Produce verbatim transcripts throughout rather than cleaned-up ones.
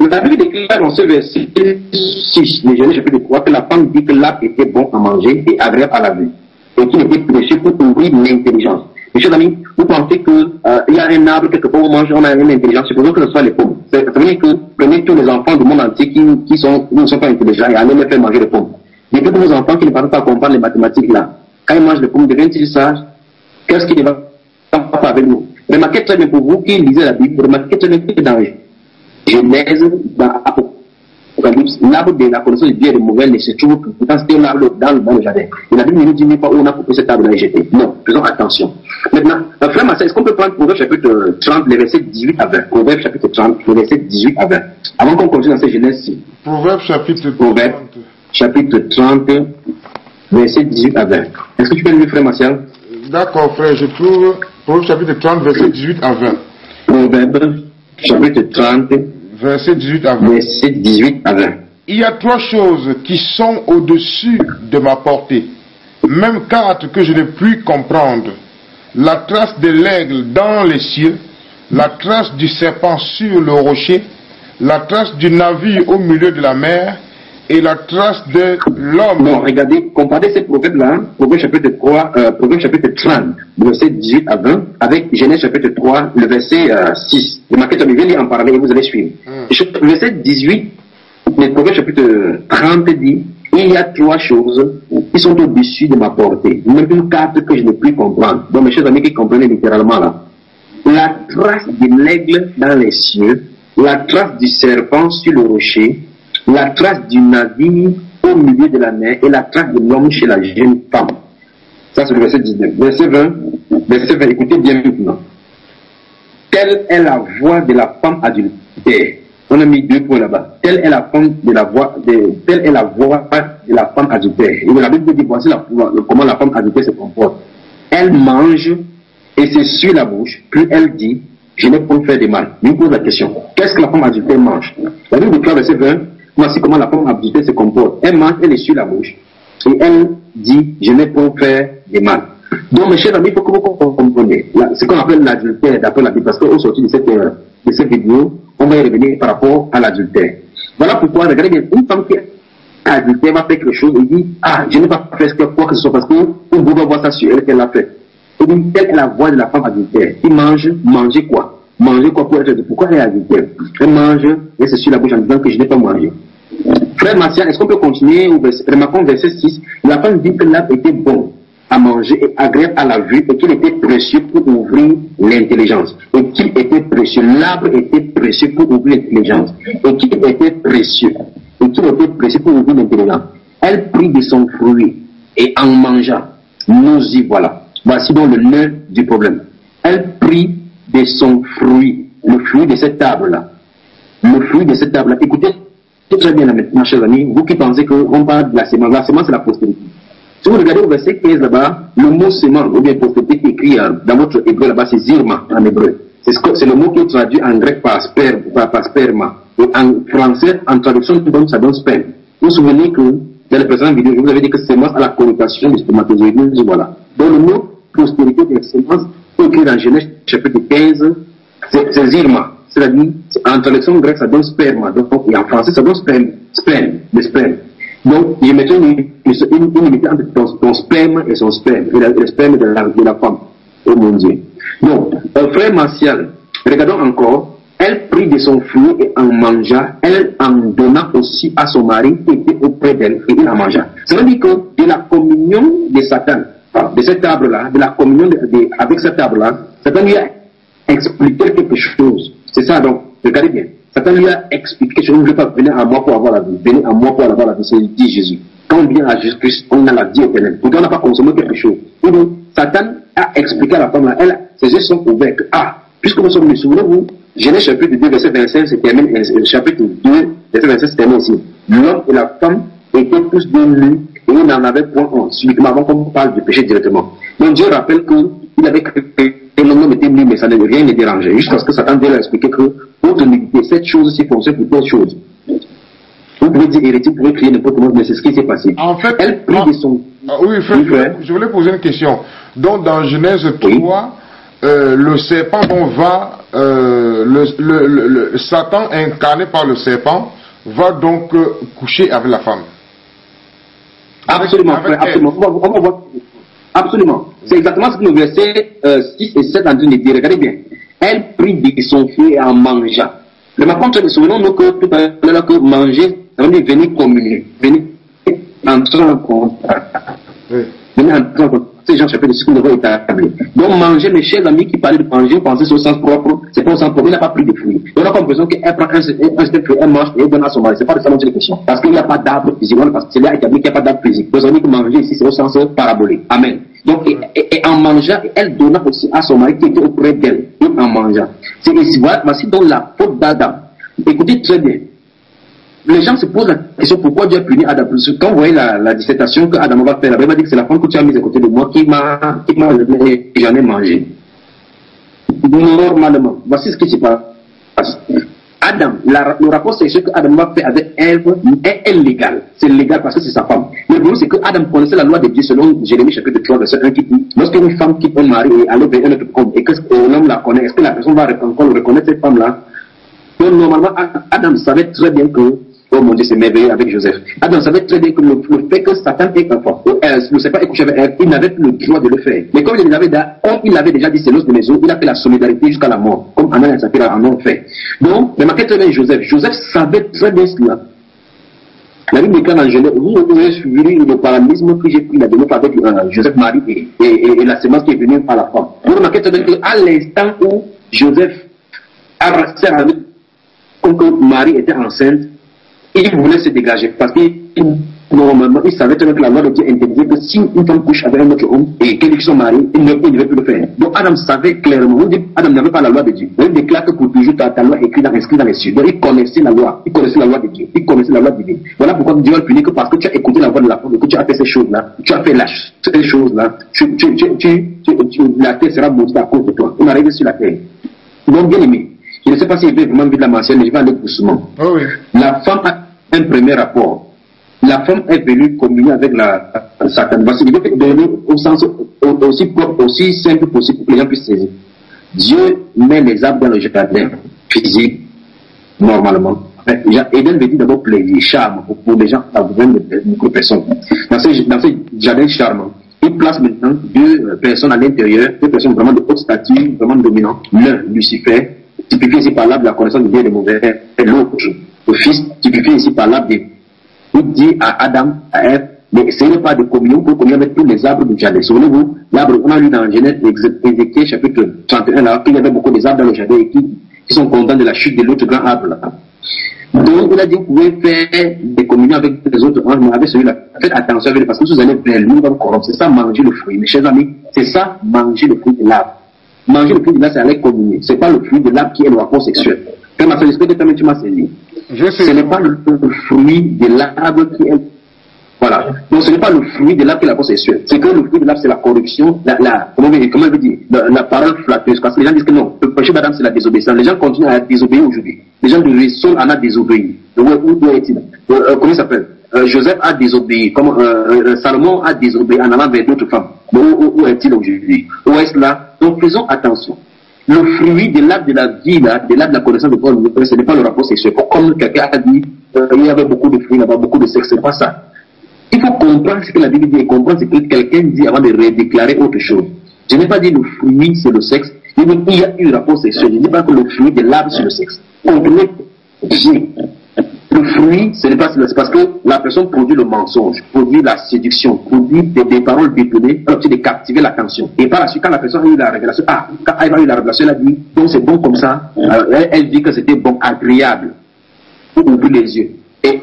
La Bible déclare dans ce verset six, les Genèse chapitre trois, que la femme dit que l'arbre était bon à manger et agréable à la vue, et qu'il était précieux pour ouvrir l'intelligence. Mes chers amis, vous pensez qu'il euh, y a un arbre quelque part où on mange, on a une intelligence, supposons que ce soit les pommes. Ça veut dire que prenez tous les enfants du monde entier qui, qui, sont, qui ne sont pas intelligents et allez les faire manger les pommes. Mais que vos enfants qui ne parlent pas comprendre les mathématiques là, quand ils mangent les pommes, deviennent-ils sages? Qu'est-ce qui ne va pas avec nous? Remarquez très bien pour vous qui lisez la Bible, remarquez très bien que dans Genèse, dans Apocalypse, l'arbre de la connaissance de Dieu et de mauvais ne se trouve que pourtant c'était un arbre dans, dans le jardin. Et la Bible ne nous dit pas où on a coupé cet arbre là et jeté. Non, faisons attention. Maintenant, frère Marcel, est-ce qu'on peut prendre Proverbe chapitre trente, les versets dix-huit à vingt? Proverbe chapitre trente, les versets dix-huit à vingt. Avant qu'on continue dans cette Genèse-ci. Proverbe chapitre Proverbe chapitre trente, versets dix-huit à vingt. Est-ce que tu peux le lire, frère Marcel? D'accord, frère, je trouve Proverbe chapitre trente, versets dix-huit à vingt. Proverbe chapitre trente, verset dix-huit à vingt. Verset dix-huit à vingt. Il y a trois choses qui sont au-dessus de ma portée, même quatre que je ne puis comprendre. La trace de l'aigle dans les cieux, la trace du serpent sur le rocher, la trace du navire au milieu de la mer, et la trace de l'homme. Non, regardez, comparez ces proverbes-là, Proverbe chapitre trois, euh, Proverbe chapitre trente, verset dix-huit à vingt, avec Genèse chapitre trois, le verset euh, six. Remarquez, je vais en parler et vous allez suivre. Mm. Verset dix-huit, le Proverbe chapitre trente dit, il y a trois choses qui sont au-dessus de ma portée, même quatre que je ne puis comprendre. Donc, mes chers amis qui comprennent littéralement là, la trace de l'aigle dans les cieux, la trace du serpent sur le rocher, la trace du navire au milieu de la mer et la trace de l'homme chez la jeune femme. Ça, c'est le verset dix-neuf. Verset vingt, verset vingt, écoutez bien maintenant. Telle est la voix de la femme adultère. On a mis deux points là-bas. Telle est la femme de la voix, de, telle est la voix de la femme adultère. Et la Bible dit, voici la, comment la femme adultère se comporte. Elle mange et s'essuie la bouche, puis elle dit, je n'ai pas fait de mal. Je me pose la question. Qu'est-ce que la femme adultère mange? La Bible déclare, verset vingt, voici comment la femme adultère se comporte. Elle mange, elle essuie la bouche. Et elle dit, je n'ai pas fait de mal. Donc, mes chers amis, il faut que vous compreniez. Ce qu'on appelle l'adultère, d'après la Bible, parce qu'au sortir de cette, de cette vidéo, on va y revenir par rapport à l'adultère. Voilà pourquoi, regardez bien, une femme qui est adultère va faire quelque chose et dit, ah, je n'ai pas fait quoi que ce soit, parce qu'on va voir ça sur elle qu'elle l'a fait. Et dit, telle est la voix de la femme adultère. Il mange, manger quoi? Manger quoi pour être, pourquoi elle est adultère? Elle mange, et c'est sur la bouche en disant que je n'ai pas mangé. Frère Martial, est-ce qu'on peut continuer? Remarquons verset six. La femme dit que l'arbre était bon à manger et agréable à la vue et qu'il était précieux pour ouvrir l'intelligence. Et qu'il était précieux. L'arbre était précieux pour ouvrir l'intelligence. Et qu'il était précieux. Et qu'il était précieux pour ouvrir l'intelligence. Elle prit de son fruit et en mangea. Nous y voilà. Voici donc le nœud du problème. Elle prit de son fruit. Le fruit de cet arbre-là. Le fruit de cet arbre-là. Écoutez très bien là maintenant, chers amis. Vous qui pensez qu'on parle de la sémence. La sémence, c'est la postérité. Si vous regardez au verset quinze là-bas, le mot sémence, ou bien postérité qui est écrit euh, dans votre hébreu là-bas, c'est zirma en hébreu. C'est ce le mot qui est traduit en grec par, sperme, par, par sperma. Et en français, en traduction, ça donne sperme. Vous vous souvenez que dans la précédente vidéo, je vous avais dit que sémence a la connotation du spermatozoïde. Voilà. Donc le mot postérité de la sémence, qui est écrit dans Genèse chapitre quinze, c'est zirma. C'est-à-dire, en traduction grecque, ça donne sperma. Donc, et en français, ça donne sperme. Sperme. Le sperme. Donc, je mettrai une, une, une limite entre ton, ton sperme et son sperme, et la, le sperme de la, de la femme. Oh mon Dieu. Donc, euh, frère Martial, regardons encore, elle prit de son fruit et en mangea, elle en donna aussi à son mari qui était auprès d'elle, et il en mangea. Ça veut dire que de la communion de Satan, de cet arbre-là, de la communion de, de, avec cet arbre-là, Satan lui a expliqué quelque chose. C'est ça, donc, regardez bien. Satan lui a expliqué que je ne veux pas venir à moi pour avoir la vie. Venez à moi pour avoir la vie, c'est dit Jésus. Quand on vient à Jésus-Christ, on a la vie éternelle. Pourtant, on n'a pas consommé quelque chose. Et donc, Satan a expliqué à la femme là, elle, ses yeux sont ouverts. Ah, puisque nous sommes venus, souvenez-vous, Genèse chapitre deux, verset vingt-cinq, c'est terminé, le chapitre deux, verset vingt-cinq, c'est terminé ici. L'homme et la femme étaient tous deux nus et ils n'en avaient point honte. Subitement, avant qu'on parle du péché directement. Donc, Dieu rappelle qu'il avait créé. Et l'homme était nu, mais ça ne rien ne dérangeait. Juste parce que Satan vient expliquer que votre nudité, cette chose-ci fonctionne pour d'autres choses. Vous pouvez dire hérétique, vous pouvez crier n'importe comment, mais c'est ce qui s'est passé. En fait, elle prit en, de son. Ah, oui, frère, oui, frère, je voulais poser une question. Donc, dans Genèse trois, oui. euh, le serpent on va, euh, le, le, le, le, le Satan incarné par le serpent va donc euh, coucher avec la femme. Absolument, avec, avec absolument. On va, on va voir. Absolument. C'est exactement ce que le verset euh, six et sept en train de dire. Regardez bien. Elle prit de son fruit en mangeant. Mais par contre, souvenons-nous que tout à l'heure que manger, ça veut dire venir communier, venir entrer en contact. Oui. Venir entrer en contact. Ces gens chapitre ce que nous devons établir. Donc manger, mes chers amis qui parlaient de manger, pensez au sens propre, c'est pas au sens propre, il n'a pas pris de fruits. On a comme l'impression qu'elle prend un seul fruit, elle mange et elle donne à son mari. C'est pas de ça dont il est question. Parce qu'il n'y a pas d'arbre physique, parce que c'est là établi qu'il n'y a pas d'arbre physique. Donc on dit que manger ici, c'est au sens parabolique. Amen. Donc, et, et, et en mangeant, elle donna aussi à son mari qui était auprès d'elle. Donc en mangeant. C'est ici, voilà, voici donc la faute d'Adam. Écoutez très bien. Les gens se posent la question pourquoi Dieu a puni Adam. Quand vous voyez la, la dissertation que Adam va faire, la Bible va dire que c'est la femme que tu as mise à côté de moi qui m'a, qui m'a, j'en ai mangé. Normalement, voici ce qui se passe. Adam, la, le rapport sexuel que Adam va faire avec Ève est illégal. C'est légal parce que c'est sa femme. Le problème, c'est que Adam connaissait la loi de Dieu selon Jérémie chapitre trois, verset un qui dit, lorsque une femme quitte un mari et allait vers un autre homme, et que l'homme la connaît, est-ce que la personne va encore reconnaître cette femme-là? Donc, normalement, Adam savait très bien que, oh mon Dieu, c'est merveilleux avec Joseph. Adam savait très bien que le, le fait que Satan est enfant, ne sait pas écouter avec elle, il n'avait plus le droit de le faire. Mais comme il avait, comme il avait déjà dit c'est l'os de mes os, il a fait la solidarité jusqu'à la mort, comme Anna et Saphira en ont fait. Donc, remarquez très bien Joseph. Joseph savait très bien cela. La Bible déclare dans Genèse, vous avez suivi le parallélisme que j'ai pris la dernière fois avec euh, Joseph Marie et, et, et, et la semence qui est venue par la femme. Vous remarquez très bien qu'à l'instant où Joseph a resté avec comme que Marie était enceinte, il voulait se dégager parce que normalement il savait très bien que la loi de Dieu interdisait que si une femme couche avec un autre homme et qu'ils sont mariés, il ne, il ne devait plus le faire. Donc Adam savait clairement, Adam n'avait pas la loi de Dieu. Donc il déclare que pour toujours ta, ta loi est écrite dans, inscrite dans les cieux. Donc il connaissait la loi, il connaissait la loi de Dieu, il connaissait la loi divine. Voilà pourquoi Dieu va le punir que parce que tu as écouté la voix de la femme et que tu as fait ces choses-là, tu as fait la, ces choses-là, tu, tu, tu, tu, tu, tu, la terre sera maudite à cause de toi. On arrive sur la terre. Donc bien aimé. Je ne sais pas si je vais vraiment vite la mentionner, mais je vais aller doucement. Oh oui. La femme a un premier rapport. La femme est venue communier avec la, la Satan. Voici, je vais donner au sens aussi propre, aussi simple possible pour que les gens puissent saisir. Dieu met les arbres dans le jardin physique, normalement. Eden veut dire d'abord plaisir, charme, pour, pour les gens, pour beaucoup de personnes. Dans ce, dans ce jardin charmant, il place maintenant deux personnes à l'intérieur, deux personnes vraiment de haute stature, vraiment dominantes. L'un, Lucifer, typifié ici par l'arbre de la connaissance du bien et du mauvais, et l'autre, le fils, typifié ici par l'arbre de... Il dit à Adam, à Ève, mais essayez pas de communion pour communier avec tous les arbres du jardin. Souvenez-vous, l'arbre, on a lu dans Genèse, Ézéchiel chapitre trente et un, là, qu'il y avait beaucoup des arbres dans le jardin et qui, qui sont contents de la chute de l'autre grand arbre là. Donc, il a dit, vous pouvez faire des communions avec les autres anges, mais avec celui-là, faites attention avec lui, parce que si vous allez vers lui, il va vous corrompre. C'est ça, manger le fruit. Mes chers amis, c'est ça, manger le fruit de l'arbre. Manger le fruit de l'arbre, c'est aller communier. C'est pas le fruit de l'arbre qui est le rapport sexuel. Quand ma l'esprit de tu m'as saisi. Ce n'est pas le, le fruit de l'arbre qui est. Voilà. Donc ce n'est pas le fruit de l'arbre qui est le rapport sexuel. C'est que le fruit de l'arbre, c'est la corruption, la, la, comment, comment je veux dire, la, la parole flatteuse. Parce que les gens disent que non, le péché d'Adam, c'est la désobéissance. Les gens continuent à désobéir aujourd'hui. Les gens de Saul en a désobéi. Où, où est-il? euh, euh, Comment il s'appelle? Euh, Joseph a désobéi. Comment, euh, euh, Salomon a désobéi en allant vers d'autres femmes. Donc, où, où est-il aujourd'hui? Où est-ce là? Donc faisons attention. Le fruit de l'arbre de la vie, là, de l'arbre de la connaissance de Dieu, ce n'est pas le rapport sexuel. Comme quelqu'un a dit, euh, il y avait beaucoup de fruits là-bas, beaucoup de sexe, ce n'est pas ça. Il faut comprendre ce que la Bible dit et comprendre ce que quelqu'un dit avant de redéclarer autre chose. Je n'ai pas dit le fruit, c'est le sexe. Je dis qu'il y a eu un rapport sexuel. Je ne dis pas que le fruit de l'arbre, c'est le sexe. Comprenez bien. Le fruit, ce n'est pas c'est parce que la personne produit le mensonge, produit la séduction, produit des, des paroles détournées, alors de captiver l'attention. Et par la suite, quand la personne a eu la révélation, ah, quand elle a eu la révélation, elle a dit, donc c'est bon comme ça, alors elle, elle dit que c'était bon, agréable, pour ouvrir les yeux. Et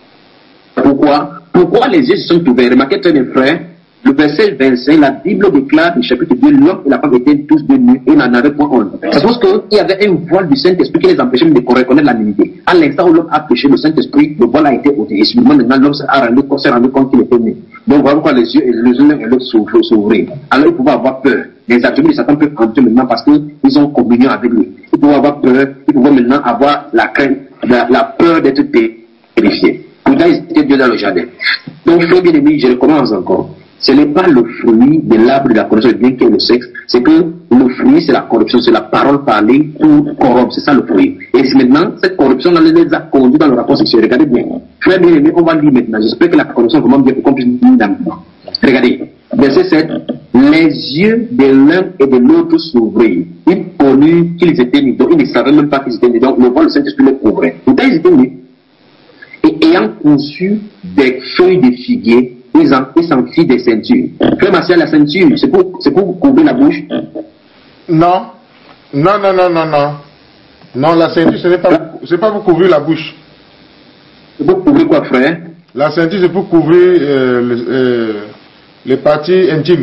pourquoi Pourquoi les yeux se sont ouverts? Remarquez très bien, frère, le verset vingt-cinq, la Bible déclare, le chapitre deux, l'homme et la femme étaient tous de nus et n'en avaient point honte. C'est parce qu'il y avait un voile du Saint-Esprit qui les empêchait de reconnaître la nudité. À l'instant où l'homme a péché, le Saint-Esprit, le voile a été ôté. Et subitement, maintenant, l'homme s'est rendu, rendu compte qu'il était nu. Donc, voilà pourquoi les yeux et les uns et l'autre s'ouvrir. Alors, il pouvait avoir peur. Les attributs de Satan peuvent entrer maintenant parce qu'ils ont communion avec lui. Ils pouvaient avoir peur, ils pouvaient maintenant avoir la crainte, la, la peur d'être terrifiés. Pourtant, ils étaient Dieu dans le jardin. Donc, frère bien-aimé, je recommence encore. ce n'est pas le fruit de l'arbre de la connaissance de bien qui est le sexe, c'est que le fruit c'est la corruption, c'est la parole parlée pour corrompre, c'est ça le fruit. Et maintenant, cette corruption on les a conduits dans le rapport sexuel. Regardez bien. Très bien aimé, on va lire maintenant. J'espère que la corruption est vraiment bien pour qu'on puisse lire maintenant. Regardez, verset sept. Les yeux de l'un et de l'autre s'ouvrirent. Ils connurent qu'ils étaient nus. Donc ils ne savaient même pas qu'ils étaient nus. Donc le voile, le Saint-Esprit les couvrait. Pourtant ils étaient nus. Et ayant conçu des feuilles de figuier, ils s'en firent des ceintures. Frère Martial, la ceinture, c'est pour, c'est pour couvrir la bouche? Non. Non, non, non, non, non. Non, la ceinture, ce n'est pas, c'est pas pour couvrir la bouche. C'est pour couvrir quoi, frère? La ceinture, c'est pour couvrir euh, le, euh, les parties intimes.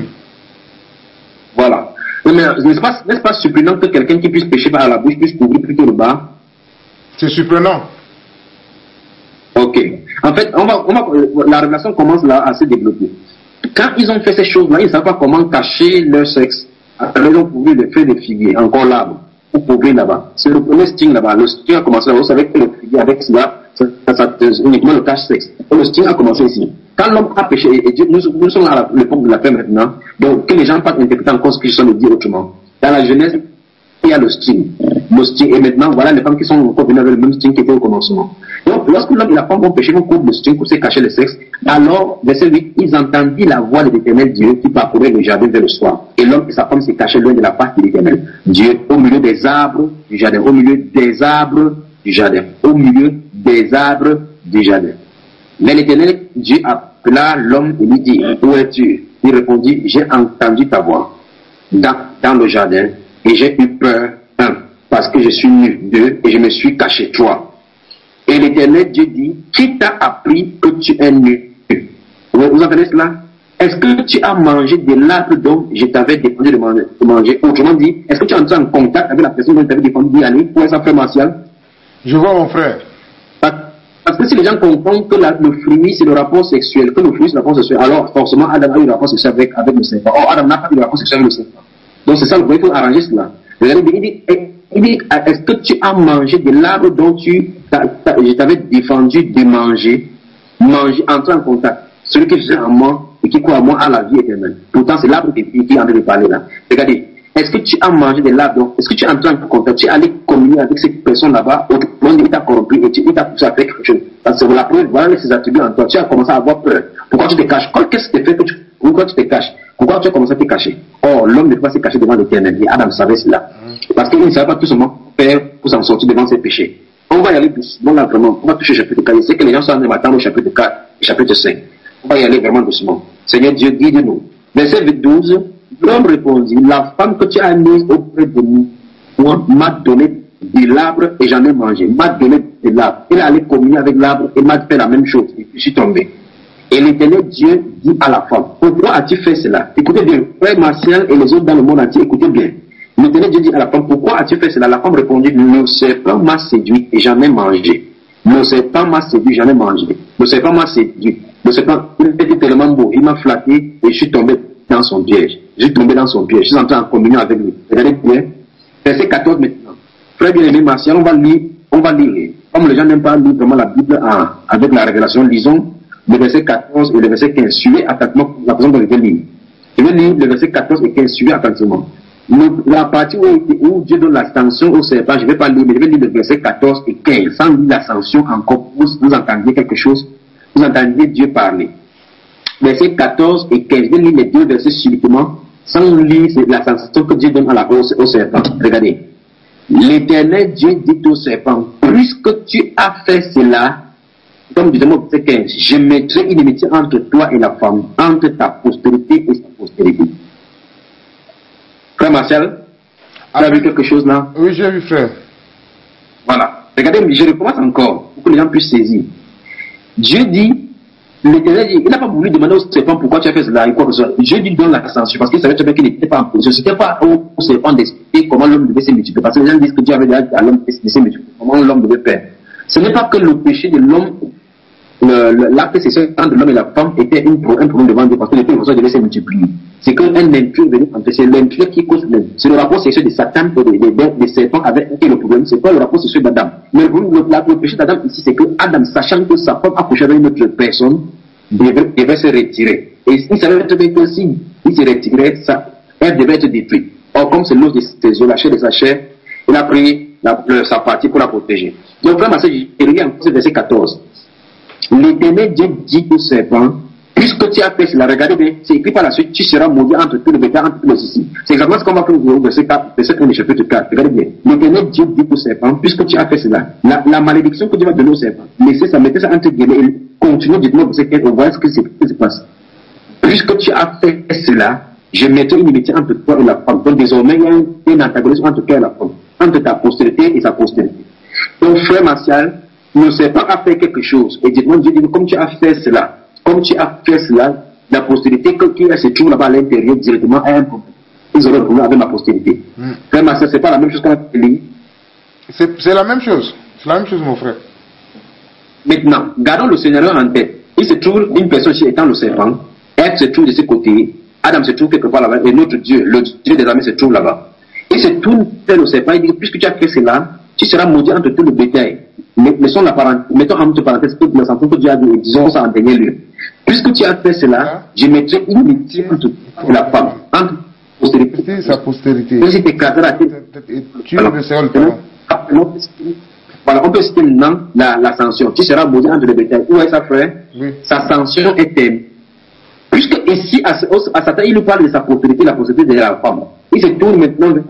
Voilà. Mais n'est-ce pas, n'est-ce pas surprenant que quelqu'un qui puisse pécher par la bouche puisse couvrir plutôt le bas? C'est surprenant. Ok. En fait, on va, on va, la révélation commence là à se développer. Quand ils ont fait ces choses-là, ils ne savent pas comment cacher leur sexe. Après, ils ont couvert les feuilles de figuier, encore l'arbre, pour couvrir là-bas. C'est le premier sting là-bas. Le sting a commencé là-bas. Vous savez que le figuier avec cela, ça, ça, ça, uniquement le cache-sexe. Et le sting a commencé ici. Quand l'homme a péché, et Dieu, nous, nous sommes à l'époque de la paix maintenant, donc que les gens ne pas interpréter encore ce qu'ils sont dit autrement. Dans la Genèse, il y a le sting. Le sting, et maintenant, voilà les femmes qui sont encore venues avec le même sting qui était au commencement. Donc, lorsque l'homme et la femme vont pécher, vont couvrir le sting pour se cacher le sexe, alors, verset huit, ils entendirent la voix de l'Éternel Dieu qui parcourait le jardin vers le soir. Et l'homme et sa femme se cachaient loin de la face de l'Éternel Dieu, au milieu des arbres du jardin, au milieu des arbres du jardin, au milieu des arbres du jardin. Mais l'Éternel Dieu appela l'homme et lui dit, où es-tu? Il répondit, j'ai entendu ta voix dans, dans le jardin et j'ai eu peur, un, parce que je suis nu, deux, et je me suis caché, trois. Et l'Éternel Dieu dit, qui t'a appris que tu es nu? Vous entendez cela? Est-ce que tu as mangé de l'arbre dont je t'avais défendu de manger? Autrement dit, est-ce que tu es entré en contact avec la personne dont je t'avais défendu d'y aller? Pour ça, frère Martial? Je vois mon frère. Parce que si les gens comprennent que la, le fruit c'est le rapport sexuel, que le fruit c'est le rapport sexuel, alors forcément Adam a eu le rapport sexuel avec, avec le serpent. Or Adam n'a pas eu le rapport sexuel avec le serpent. Donc c'est ça, vous voyez qu'il faut arranger cela. Regardez, il dit, il dit, est-ce que tu as mangé de l'arbre dont tu, je t'avais défendu de manger, manger, entrer en contact. Celui qui vient en moi et qui croit en moi a la vie éternelle. Pourtant c'est l'arbre qui est en train de parler là. Regardez. Est-ce que tu as mangé de l'arbre? Est-ce que tu es en train de contact? Tu es allé communier avec cette personne là-bas, autrement dit, il t'a corrompu et tu, il t'a poussé à faire quelque chose. Parce que la preuve, voilà ses attributs en toi. Tu as commencé à avoir peur. Pourquoi tu te caches? Qu'est-ce qui te fait que tu, pourquoi tu te caches? Pourquoi tu as commencé à te cacher? Or, l'homme ne peut pas se cacher devant l'Éternel. Et Adam savait cela. Parce qu'il ne savait pas tout simplement faire pour s'en sortir devant ses péchés. On va y aller doucement là vraiment. On va toucher le chapitre quatre. Je sais que les gens sont en train de m'attendre au chapitre quatre et chapitre cinq. On va y aller vraiment doucement. Seigneur Dieu, guide-nous. Verset douze. L'homme répondit, la femme que tu as mise auprès de moi m'a donné de l'arbre et j'en ai mangé. M'a donné de l'arbre. Il est allé communier avec l'arbre et m'a fait la même chose. Et je suis tombé. Et l'Éternel Dieu dit à la femme, pourquoi as-tu fait cela? Écoutez bien, frère Martial et les autres dans le monde entier, écoutez bien. L'Éternel Dieu dit à la femme, pourquoi as-tu fait cela? La femme répondit, le serpent m'a séduit et j'en ai mangé. Le serpent m'a séduit, j'en ai mangé. Le serpent m'a séduit. Le serpent, il était tellement beau, il m'a flatté et je suis tombé dans son piège. Je suis tombé dans son piège. Je suis entré en communion avec lui. Regardez bien. Verset quatorze maintenant. Frère bien-aimé Martial, on va lire, on va lire. Comme les gens n'aiment pas lire vraiment la Bible en, avec la révélation, lisons le verset quatorze et le verset quinze. Suivez attentivement la personne que je vais lire. Je vais lire le verset quatorze et quinze. Suivez attentivement. Le, la partie où, où Dieu donne la sanction au serpent, je ne vais pas lire, mais je vais lire le verset quatorze et quinze. Sans lire la sanction encore, vous, vous entendiez quelque chose, vous entendiez Dieu parler. Versets quatorze et quinze. Je vais lire les deux versets subitement, sans lire la sensation que Dieu donne à la au, au serpent. Regardez. L'Éternel Dieu dit au serpent, puisque tu as fait cela, comme du mot verset quinze, je mettrai une inimitié entre toi et la femme, entre ta postérité et sa postérité. Frère Martial, tu as vu quelque chose là? Oui, j'ai vu, frère. Voilà. Regardez, je recommence encore, pour que les gens puissent saisir. Dieu dit, l'Éternel dit, il n'a pas voulu demander au serpent pourquoi tu as fait cela et quoi que ce soit. Dieu lui donne la censure parce qu'il savait très bien qu'il n'était pas en position. Ce n'était pas au serpent d'expliquer comment l'homme devait se multiplier. Parce que les gens disent que Dieu avait dit à l'homme de se multiplier, comment l'homme devait faire. Ce n'est pas que le péché de l'homme, l'acte sexuel entre l'homme et la femme était un problème devant Dieu parce que les personnes devaient se multiplier. C'est qu'un impur venait entre, c'est l'impur qui cause le problème. C'est le rapport sexuel de Satan et des serpents avec qui est le problème. C'est pas le rapport sexuel d'Adam. Mais le, le, le péché d'Adam ici, c'est que Adam, sachant que sa femme a couché avec une autre personne, devait, devait se retirer. Et il savait très bien que s'il se retirait, ça, elle devait être détruite. Or, comme c'est l'os de ses os, la chair de sa chair, il a pris la, le, sa partie pour la protéger. Donc, vraiment, c'est le verset quatorze. L'Éternel Dieu dit au serpent, puisque tu as fait cela, regardez bien, c'est écrit par la suite, tu seras maudit entre tous les bétails, entre tous les ici. C'est exactement ce qu'on va faire au verset quatre, verset un du chapitre quatre. Regardez bien. L'Éternel Dieu dit au serpent, puisque tu as fait cela, la, la malédiction que Dieu va donner au serpent, laissez ça, mettez ça entre guillemets et continuez, dites-moi verset quinze, on voit ce qui se, se passe. Puisque tu as fait cela, je mettrai une inimitié entre toi et la femme. Donc désormais, il y a un, un antagonisme entre toi et la femme, entre ta postérité et sa postérité. Donc, frère Martial, le serpent a fait quelque chose. Et dites-moi, Dieu dit, comme tu as fait cela, comme tu as fait cela, la postérité qui se trouve là-bas à l'intérieur directement a un problème. Ils auront un problème avec ma postérité. Mm. Frère Martial, c'est pas la même chose qu'on a dit. C'est la même chose. C'est la même chose, mon frère. Maintenant, gardons le scénario en tête. Il se trouve une personne qui étant le serpent, elle se trouve de ce côté, Adam se trouve quelque part là-bas, et notre Dieu, le Dieu des armées se trouve là-bas. Il se tourne vers le serpent, il dit, puisque tu as fait cela, tu seras maudit entre tout le bétail. Mettons la parenthèse, mettons entre parenthèses toutes les enfants que Dieu a dit, et disons ça en dernier lieu. Puisque tu as fait cela, je mettrai une amitié entre la femme, entre postérité. Sa postérité. Et si tu écraseras la tête. Tu le seul parent. Voilà, on peut citer maintenant la, la sanction. Tu seras maudit entre le bétail. Où est sa frère? Oui. Sa sanction est terminée. Puisque ici, à, à Satan, il nous parle de sa postérité, la postérité de la femme. Il se tourne maintenant vers.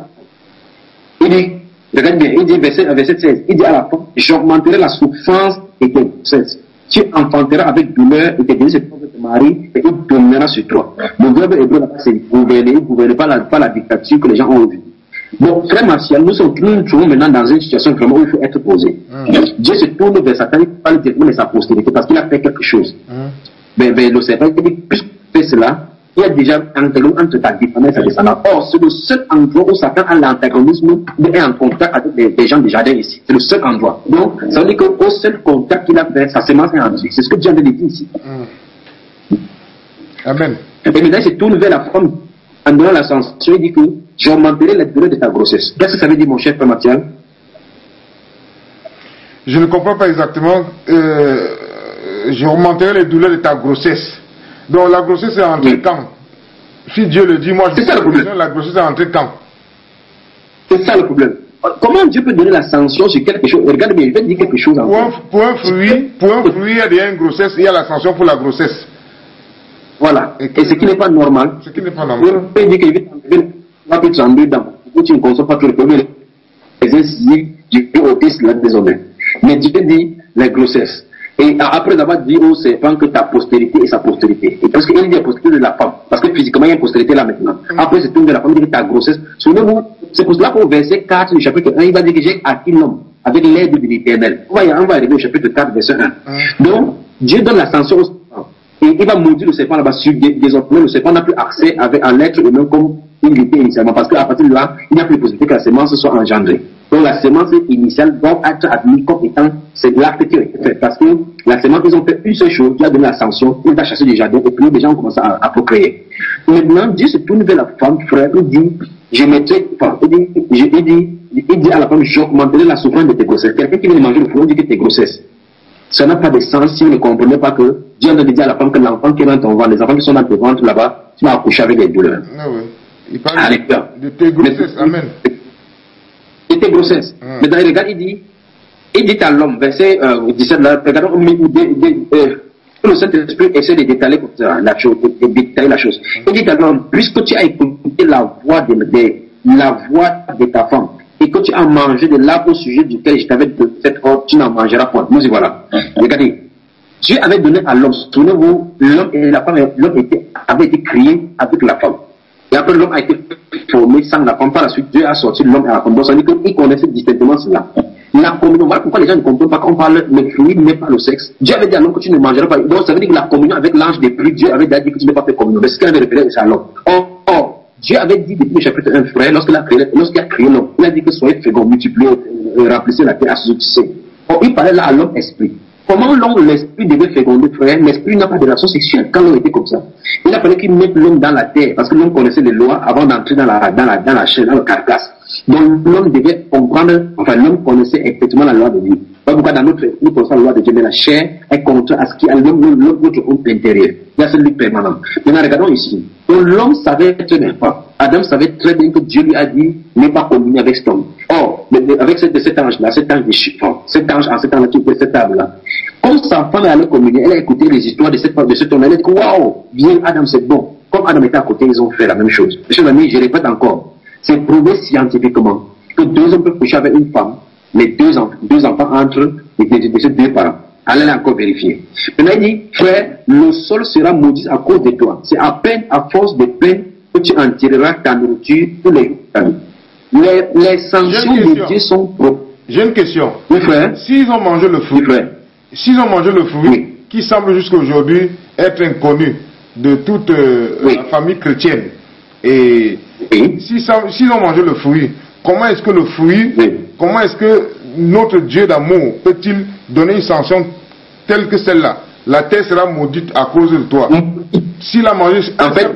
Il dit, regarde bien, il dit verset, verset seize, il dit à la femme, j'augmenterai la souffrance et tes grossesses. Tu enfanteras avec douleur et tes désirs de ton mari et il dominera sur toi. Le verbe hébreu là-bas, c'est gouverner, il ne gouverne pas la, pas la dictature que les gens ont vue. Donc, frère Martial, nous sommes nous trouvons maintenant dans une situation vraiment où il faut être posé. Mm. Dieu se tourne vers Satan, il parle directement de sa postérité parce qu'il a fait quelque chose. Mm. Ben, ben, le serpent, il dit, puisque tu fais cela, il y a déjà un antagonisme entre ta descendance et sa descendance. Or, c'est le seul endroit où Satan a l'antagonisme est en contact avec les, les gens du jardin ici. C'est le seul endroit. Donc, ça veut dire qu'au seul contact qu'il a fait, sa semence est entrée. C'est ce que Dieu a dit ici. Mm. Amen. Et maintenant, il se tourne vers la femme en donnant la sanction. Il dit que j'augmenterai la durée de ta grossesse. Qu'est-ce que ça veut dire, mon cher frère Mathieu? Je ne comprends pas exactement. Euh, j'augmenterai les douleurs de ta grossesse. Donc la grossesse est entrée oui. Quand? Si Dieu le dit, moi je sais pas, la grossesse est entrée quand? C'est ça le problème. Comment Dieu peut donner la sanction sur quelque chose? Regarde bien, je vais te dire quelque chose. Pour un, pour un fruit, pour un fruit, il y a une grossesse, il y a la sanction pour la grossesse. Voilà. Et, Et ce qui n'est pas normal. Ce qui n'est pas normal. On peut dire qu'il va plus trembler dans. Tu ne consommes pas tout le premier. Les incisives, Dieu ôter cela désormais. Mais Dieu dit la grossesse. Et après avoir dit au serpent que ta postérité est sa postérité. Et parce qu'il dit la postérité de la femme. Parce que physiquement, il y a une postérité là maintenant. Mm. Après, c'est tout de la femme, il dit ta grossesse. Souvenez-vous, c'est pour cela qu'au verset quatre du chapitre un, il va dire que j'ai acquis l'homme avec l'aide de l'Éternel. On va, on va arriver au chapitre quatre, verset un. Mm. Donc, Dieu donne la sanction au serpent. Et il va maudire le serpent là-bas sur désormais, le serpent n'a plus accès avec, à l'être humain comme il l'était initialement. Parce qu'à partir de là, il n'y a plus de possibilité que la sémence soit engendrée. Donc la sémence initiale doit être admise comme étant c'est l'acte qui a été fait. Parce que la sémence, ils ont fait une seule chose, qui a donné la sanction, il va chasser du jardin et puis les gens ont commencé à, à procréer. Maintenant, Dieu se tourne vers la femme, frère, il dit, je mettrai, enfin, il dit, je, il dit, il dit à la femme, j'augmenterai la souffrance de tes grossesses. Quelqu'un qui vient de manger le fruit, on dit que tes grossesses. Ça n'a pas de sens si vous ne comprenez pas que Dieu a dit à la femme que l'enfant qui est dans ton ventre, les enfants qui sont dans ton ventre là-bas, tu vas accoucher avec des douleurs. Ah oui. Il parle Allez, de, de tes grossesses, mais, amen. De tes grossesses. Hum. Mais dans les regards, il dit, il dit à l'homme, verset euh, dix-sept, là, regardons, euh, le Saint-Esprit essaie de détailler la chose, de détailler la chose. Hum. Il dit à l'homme, puisque tu as écouté la voix de, de, la voix de ta femme, et que tu as mangé de l'arbre au sujet duquel je t'avais donné cette ordre, tu n'en mangeras point. Nous y voilà. Hum. Regardez. Dieu avait donné à l'homme, souvenez-vous, l'homme et la femme, l'homme était, avait été créé avec la femme. Et après, l'homme a été formé sans la femme. Par la suite, Dieu a sorti l'homme et la femme. Donc, ça veut dire qu'il connaissait distinctement cela. La communion, voilà pourquoi les gens ne comprennent pas quand on parle le fluide n'est pas le sexe. Dieu avait dit à l'homme que tu ne mangeras pas. Donc, ça veut dire que la communion avec l'ange des pluies, Dieu avait dit que tu n'as pas fait communion. Mais ce qu'il avait révélé, c'est à l'homme. Or, or, Dieu avait dit depuis le chapitre un, frère, lorsqu'il a créé, lorsqu'il a créé l'homme, il a dit que soyez féconds, multipliez, euh, remplissez la terre à ce succès. Or, il parlait là à l'homme esprit. Comment l'homme, l'esprit devait féconder, frère? L'esprit n'a pas de relation sexuelle quand l'homme était comme ça. Il a fallu qu'il mette l'homme dans la terre, parce que l'homme connaissait les lois avant d'entrer dans la, dans la, dans la chaîne, dans le carcasse. Donc l'homme devait comprendre, enfin l'homme connaissait effectivement la loi de Dieu. Pourquoi dans notre, nous pensons la loi de Dieu, mais la chair est contre à ce qui a notre homme intérieur. Il y a celui permanent. Maintenant, regardons ici. Donc, l'homme savait très bien, Adam savait très bien que Dieu lui a dit, n'est pas communier avec cet homme. Or, avec cet, cet ange-là, cet ange, cet ange, en cet ange qui était cette table-là, comme sa femme allait communier, elle a écouté les histoires de, cette, de cet homme, elle a dit, waouh, bien Adam, c'est bon. Comme Adam était à côté, ils ont fait la même chose. Mes amis, je répète encore, c'est prouvé scientifiquement que deux hommes peuvent coucher avec une femme, mais deux, enfants, deux enfants entre de, de, de ces deux parents. Allez encore vérifier. Maintenant, il dit, frère, le sol sera maudit à cause de toi. C'est à peine, à force de peine, que tu en tireras ta nourriture tous les jours. Les, les sanctions de Dieu sont propres. J'ai une question. Oui, frère. S'ils ont mangé le fruit, oui, frère. S'ils ont mangé le fruit, oui, qui semble jusqu'à aujourd'hui être inconnu de toute euh, oui, la famille chrétienne, et oui, s'ils ont mangé le fruit, comment est-ce que le fruit, oui, comment est-ce que notre Dieu d'amour peut-il donner une sanction telle que celle-là? La terre sera maudite à cause de toi. Oui. S'il a mangé, en fait,